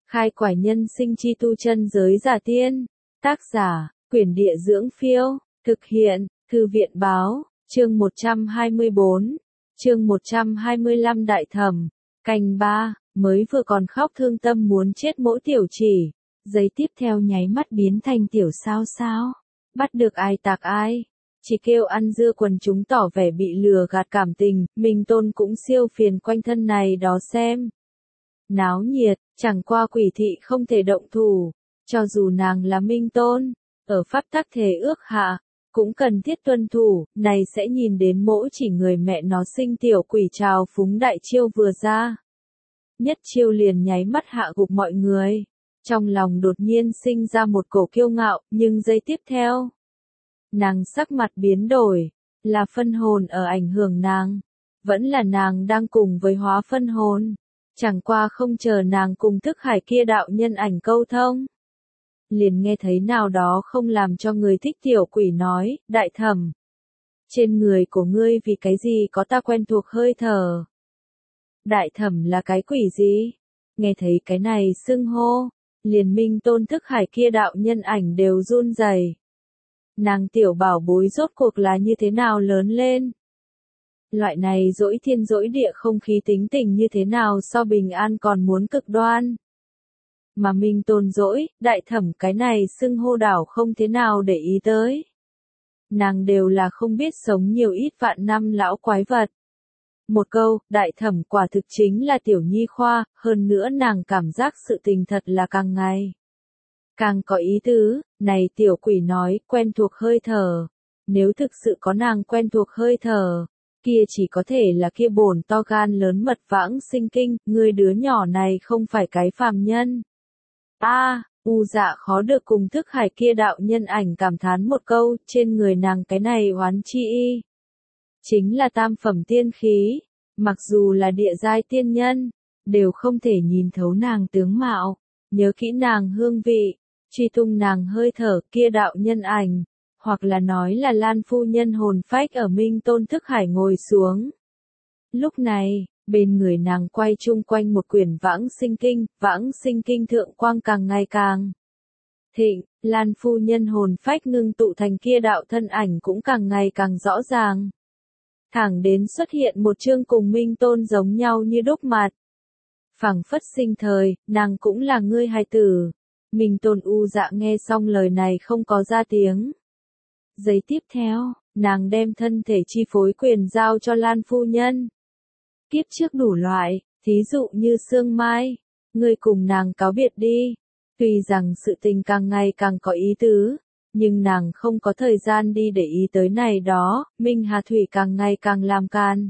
Khai quải nhân sinh chi tu chân giới giả tiên. Tác giả, Quyển Địa Dưỡng Phiêu. Thực hiện, Thư viện Báo. Chương 124. Chương 125 Đại Thẩm. Canh 3, mới vừa còn khóc thương tâm muốn chết mỗi tiểu chỉ. Giây tiếp theo nháy mắt biến thành tiểu sao sao. Bắt được ai tạc ai. Chỉ kêu ăn dưa quần chúng tỏ vẻ bị lừa gạt cảm tình, Minh Tôn cũng siêu phiền quanh thân này đó xem. Náo nhiệt, chẳng qua quỷ thị không thể động thủ, cho dù nàng là Minh Tôn, ở pháp tắc thể ước hạ, cũng cần thiết tuân thủ, này sẽ nhìn đến mỗi chỉ người mẹ nó sinh tiểu quỷ trào phúng đại chiêu vừa ra. Nhất chiêu liền nháy mắt hạ gục mọi người, trong lòng đột nhiên sinh ra một cổ kiêu ngạo, nhưng giây tiếp theo, nàng sắc mặt biến đổi, là phân hồn ở ảnh hưởng nàng, vẫn là nàng đang cùng với hóa phân hồn. Chẳng qua không chờ nàng cùng thức hải kia đạo nhân ảnh câu thông. Liền nghe thấy nào đó không làm cho người thích tiểu quỷ nói, đại thẩm. Trên người của ngươi vì cái gì có ta quen thuộc hơi thở. Đại thẩm là cái quỷ gì? Nghe thấy cái này xưng hô, liền Minh Tôn thức hải kia đạo nhân ảnh đều run rẩy. Nàng tiểu bảo bối rốt cuộc là như thế nào lớn lên? Loại này dỗi thiên dỗi địa không khí tính tình như thế nào so bình an còn muốn cực đoan. Mà Minh Tôn dỗi, đại thẩm cái này xưng hô đảo không thế nào để ý tới. Nàng đều là không biết sống nhiều ít vạn năm lão quái vật. Một câu, đại thẩm quả thực chính là tiểu nhi khoa, hơn nữa nàng cảm giác sự tình thật là càng ngày càng có ý tứ, này tiểu quỷ nói, quen thuộc hơi thở. Nếu thực sự có nàng quen thuộc hơi thở, kia chỉ có thể là kia bổn to gan lớn mật vãng sinh kinh, ngươi đứa nhỏ này không phải cái phàm nhân. U Dạ khó được cùng thức hải kia đạo nhân ảnh cảm thán một câu, trên người nàng cái này oán chi y. Chính là tam phẩm tiên khí, mặc dù là địa giai tiên nhân, đều không thể nhìn thấu nàng tướng mạo, nhớ kỹ nàng hương vị, truy tung nàng hơi thở kia đạo nhân ảnh. Hoặc là nói là Lan phu nhân hồn phách ở Minh Tôn thức hải ngồi xuống. Lúc này, bên người nàng quay chung quanh một quyển vãng sinh kinh thượng quang càng ngày càng thịnh, Lan phu nhân hồn phách ngưng tụ thành kia đạo thân ảnh cũng càng ngày càng rõ ràng. Thẳng đến xuất hiện một chương cùng Minh Tôn giống nhau như đúc mặt. Phảng phất sinh thời, nàng cũng là ngươi hài tử. Minh Tôn U Dạ nghe xong lời này không có ra tiếng. Giây tiếp theo, nàng đem thân thể chi phối quyền giao cho Lan phu nhân. Kiếp trước đủ loại, thí dụ như sương mai, ngươi cùng nàng cáo biệt đi. Tuy rằng sự tình càng ngày càng có ý tứ, nhưng nàng không có thời gian đi để ý tới này đó, Minh Hà Thủy càng ngày càng làm can.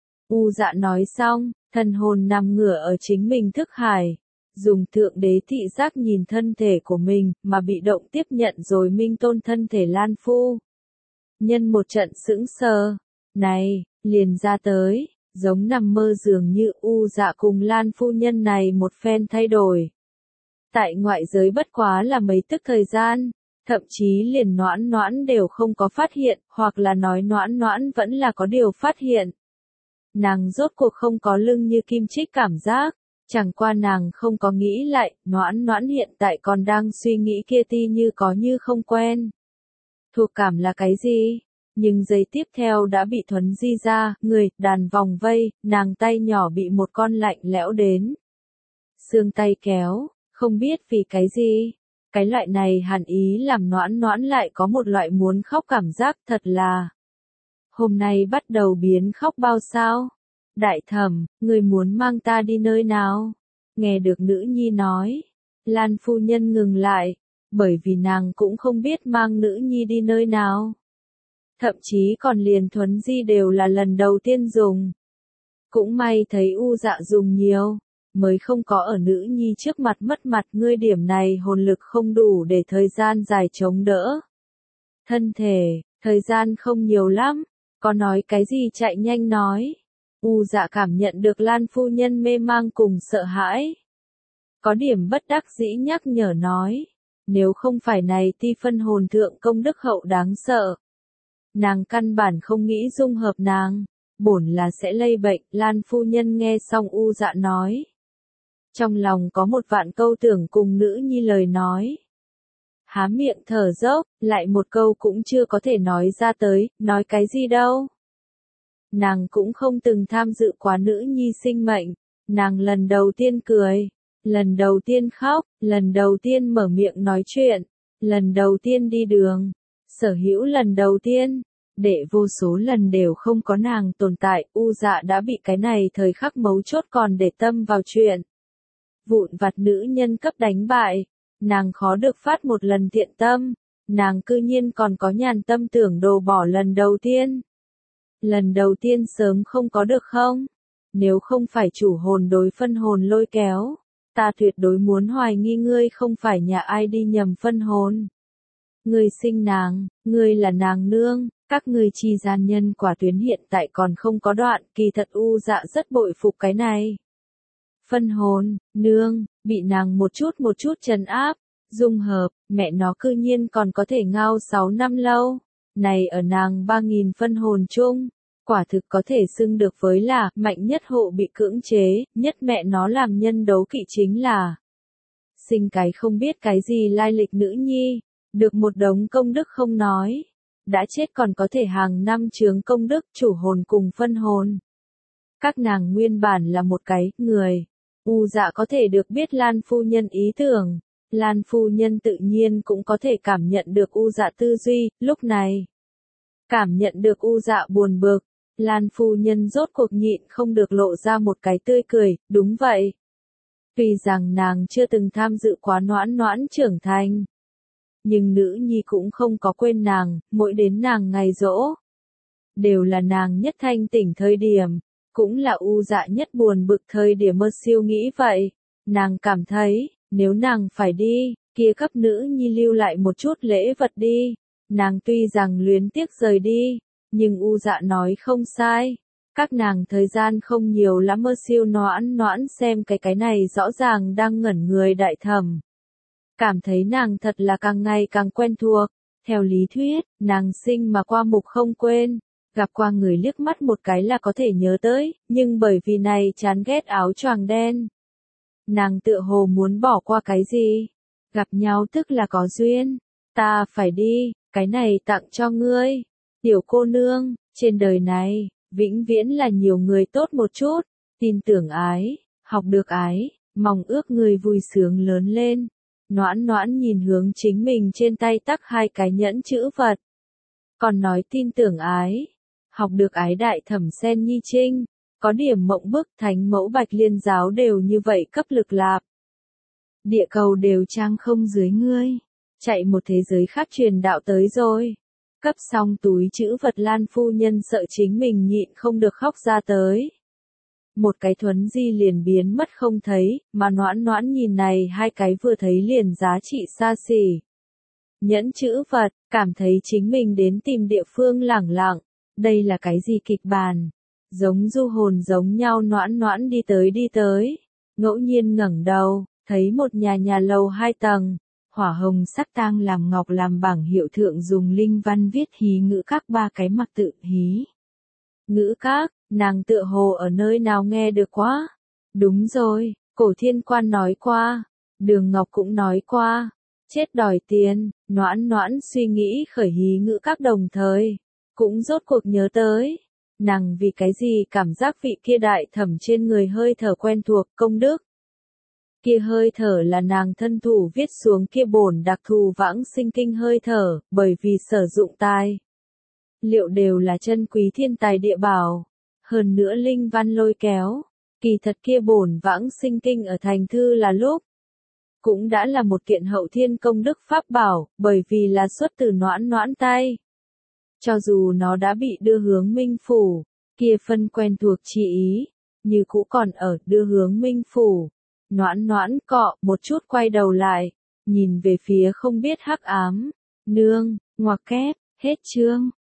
U Dạ nói xong, thần hồn nằm ngửa ở chính mình thức hải. Dùng thượng đế thị giác nhìn thân thể của mình, mà bị động tiếp nhận rồi Minh Tôn thân thể Lan phu. Nhân một trận sững sờ, này, liền ra tới, giống nằm mơ dường như U Dạ cùng Lan phu nhân này một phen thay đổi. Tại ngoại giới bất quá là mấy tức thời gian, thậm chí liền Noãn Noãn đều không có phát hiện, hoặc là nói Noãn Noãn vẫn là có điều phát hiện. Nàng rốt cuộc không có lưng như kim chích cảm giác. Chẳng qua nàng không có nghĩ lại, Noãn Noãn hiện tại còn đang suy nghĩ kia ti như có như không quen. Thuộc cảm là cái gì? Nhưng giây tiếp theo đã bị thuấn di ra, người, đàn vòng vây, nàng tay nhỏ bị một con lạnh lẽo đến. Xương tay kéo, không biết vì cái gì. Cái loại này hàn ý làm Noãn Noãn lại có một loại muốn khóc cảm giác thật là. Hôm nay bắt đầu biến khóc bao sao? Đại thẩm, người muốn mang ta đi nơi nào? Nghe được nữ nhi nói. Lan phu nhân ngừng lại, bởi vì nàng cũng không biết mang nữ nhi đi nơi nào. Thậm chí còn liền thuấn di đều là lần đầu tiên dùng. Cũng may thấy U Dạ dùng nhiều, mới không có ở nữ nhi trước mặt mất mặt ngươi điểm này hồn lực không đủ để thời gian dài chống đỡ. Thân thể, thời gian không nhiều lắm, có nói cái gì chạy nhanh nói. U Dạ cảm nhận được Lan phu nhân mê mang cùng sợ hãi. Có điểm bất đắc dĩ nhắc nhở nói, nếu không phải này ti phân hồn thượng công đức hậu đáng sợ. Nàng căn bản không nghĩ dung hợp nàng, bổn là sẽ lây bệnh, Lan phu nhân nghe xong U Dạ nói. trong lòng có một vạn câu tưởng cùng nữ nhi lời nói. Há miệng thở dốc, lại một câu cũng chưa có thể nói ra tới, nói cái gì đâu. Nàng cũng không từng tham dự quá nữ nhi sinh mệnh, nàng lần đầu tiên cười, lần đầu tiên khóc, lần đầu tiên mở miệng nói chuyện, lần đầu tiên đi đường, sở hữu lần đầu tiên, để vô số lần đều không có nàng tồn tại, U Dạ đã bị cái này thời khắc mấu chốt còn để tâm vào chuyện. Vụn vặt nữ nhân cấp đánh bại, nàng khó được phát một lần thiện tâm, nàng cư nhiên còn có nhàn tâm tưởng đồ bỏ lần đầu tiên. Lần đầu tiên sớm không có được không? Nếu không phải chủ hồn đối phân hồn lôi kéo, ta tuyệt đối muốn hoài nghi ngươi không phải nhà ai đi nhầm phân hồn. Ngươi sinh nàng, ngươi là nàng nương, các ngươi chi gian nhân quả tuyến hiện tại còn không có đoạn, kỳ thật U Dạ rất bội phục cái này. Phân hồn, nương, bị nàng một chút trấn áp, dung hợp, mẹ nó cư nhiên còn có thể ngao 6 năm lâu. Này ở nàng 3.000 phân hồn chung, quả thực có thể xưng được với là mạnh nhất hộ bị cưỡng chế, nhất mẹ nó làm nhân đấu kỵ chính là sinh cái không biết cái gì lai lịch nữ nhi, được một đống công đức không nói, đã chết còn có thể hàng năm chướng công đức chủ hồn cùng phân hồn. Các nàng nguyên bản là một cái người, U Dạ có thể được biết Lan phu nhân ý tưởng, Lan phu nhân tự nhiên cũng có thể cảm nhận được U Dạ tư duy, lúc này cảm nhận được U Dạ buồn bực, Lan phu nhân rốt cuộc nhịn không được lộ ra một cái tươi cười, đúng vậy. Tuy rằng nàng chưa từng tham dự quá Noãn Noãn trưởng thành, nhưng nữ nhi cũng không có quên nàng, mỗi đến nàng ngày giỗ, đều là nàng nhất thanh tỉnh thời điểm, cũng là U Dạ nhất buồn bực thời điểm mơ siêu nghĩ vậy. Nàng cảm thấy, nếu nàng phải đi, kia cấp nữ nhi lưu lại một chút lễ vật đi. Nàng tuy rằng luyến tiếc rời đi, nhưng U Dạ nói không sai. Các nàng thời gian không nhiều lắm mơ siêu Noãn Noãn xem cái này rõ ràng đang ngẩn người đại thẩm. Cảm thấy nàng thật là càng ngày càng quen thuộc. Theo lý thuyết, nàng sinh mà qua mục không quên. Gặp qua người liếc mắt một cái là có thể nhớ tới, nhưng bởi vì này chán ghét áo choàng đen. Nàng tựa hồ muốn bỏ qua cái gì? Gặp nhau tức là có duyên. Ta phải đi, cái này tặng cho ngươi. Tiểu cô nương, trên đời này, vĩnh viễn là nhiều người tốt một chút. Tin tưởng ái, học được ái, mong ước người vui sướng lớn lên. Noãn Noãn nhìn hướng chính mình trên tay tắc 2 cái nhẫn chữ vật. Còn nói tin tưởng ái, học được ái đại thẩm sen nhi trinh, có điểm mộng bức thánh mẫu Bạch Liên giáo đều như vậy cấp lực lạp. Địa cầu đều trang không dưới ngươi, chạy một thế giới khác truyền đạo tới rồi. Cấp xong túi chữ vật Lan phu nhân sợ chính mình nhịn không được khóc ra tới. Một cái thuấn di liền biến mất không thấy, mà Noãn Noãn nhìn này 2 cái vừa thấy liền giá trị xa xỉ. Nhẫn chữ vật, cảm thấy chính mình đến tìm địa phương lẳng lặng, đây là cái gì kịch bản? Giống du hồn giống nhau Noãn Noãn đi tới, ngẫu nhiên ngẩng đầu, thấy một nhà lầu 2 tầng, hỏa hồng sắc tang làm ngọc làm bảng hiệu thượng dùng linh văn viết hí ngữ các 3 cái mặc tự hí. Ngữ các, nàng tựa hồ ở nơi nào nghe được quá? Đúng rồi, Cổ Thiên Quan nói qua, Đường Ngọc cũng nói qua, chết đòi tiền, Noãn Noãn suy nghĩ khởi hí ngữ các đồng thời, cũng rốt cuộc nhớ tới. Nàng vì cái gì cảm giác vị kia đại thẩm trên người hơi thở quen thuộc công đức. Kia hơi thở là nàng thân thủ viết xuống kia bổn đặc thù vãng sinh kinh hơi thở, bởi vì sử dụng tài liệu đều là chân quý thiên tài địa bảo, hơn nữa linh văn lôi kéo, kỳ thật kia bổn vãng sinh kinh ở thành thư là lúc, cũng đã là một kiện hậu thiên công đức pháp bảo, bởi vì là xuất từ Noãn Noãn tay. Cho dù nó đã bị đưa hướng Minh Phủ, kia phân quen thuộc chỉ ý, như cũ còn ở đưa hướng Minh Phủ. Noãn Noãn cọ một chút quay đầu lại, nhìn về phía không biết hắc ám, nương, ngoặc kép, hết chương.